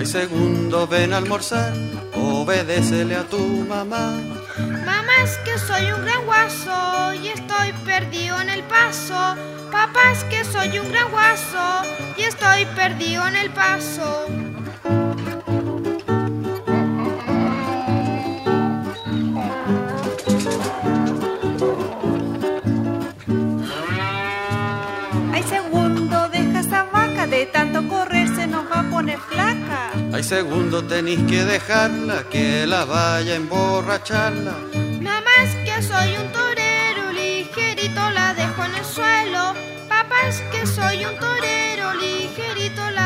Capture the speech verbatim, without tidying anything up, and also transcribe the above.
Ay, segundo, ven a almorzar, obedécele a tu mamá. Mamá, es que soy un gran guaso y estoy perdido en el paso. Papá, es que soy un gran guaso y estoy perdido en el paso. Ay, segundo, deja esa vaca, de tanto correr se nos va a poner flaca. Ay, segundo, tenés que dejarla, que la vaya a emborracharla. Mamá, es que soy un torero, ligerito la dejo en el suelo. Papá, es que soy un torero, ligerito la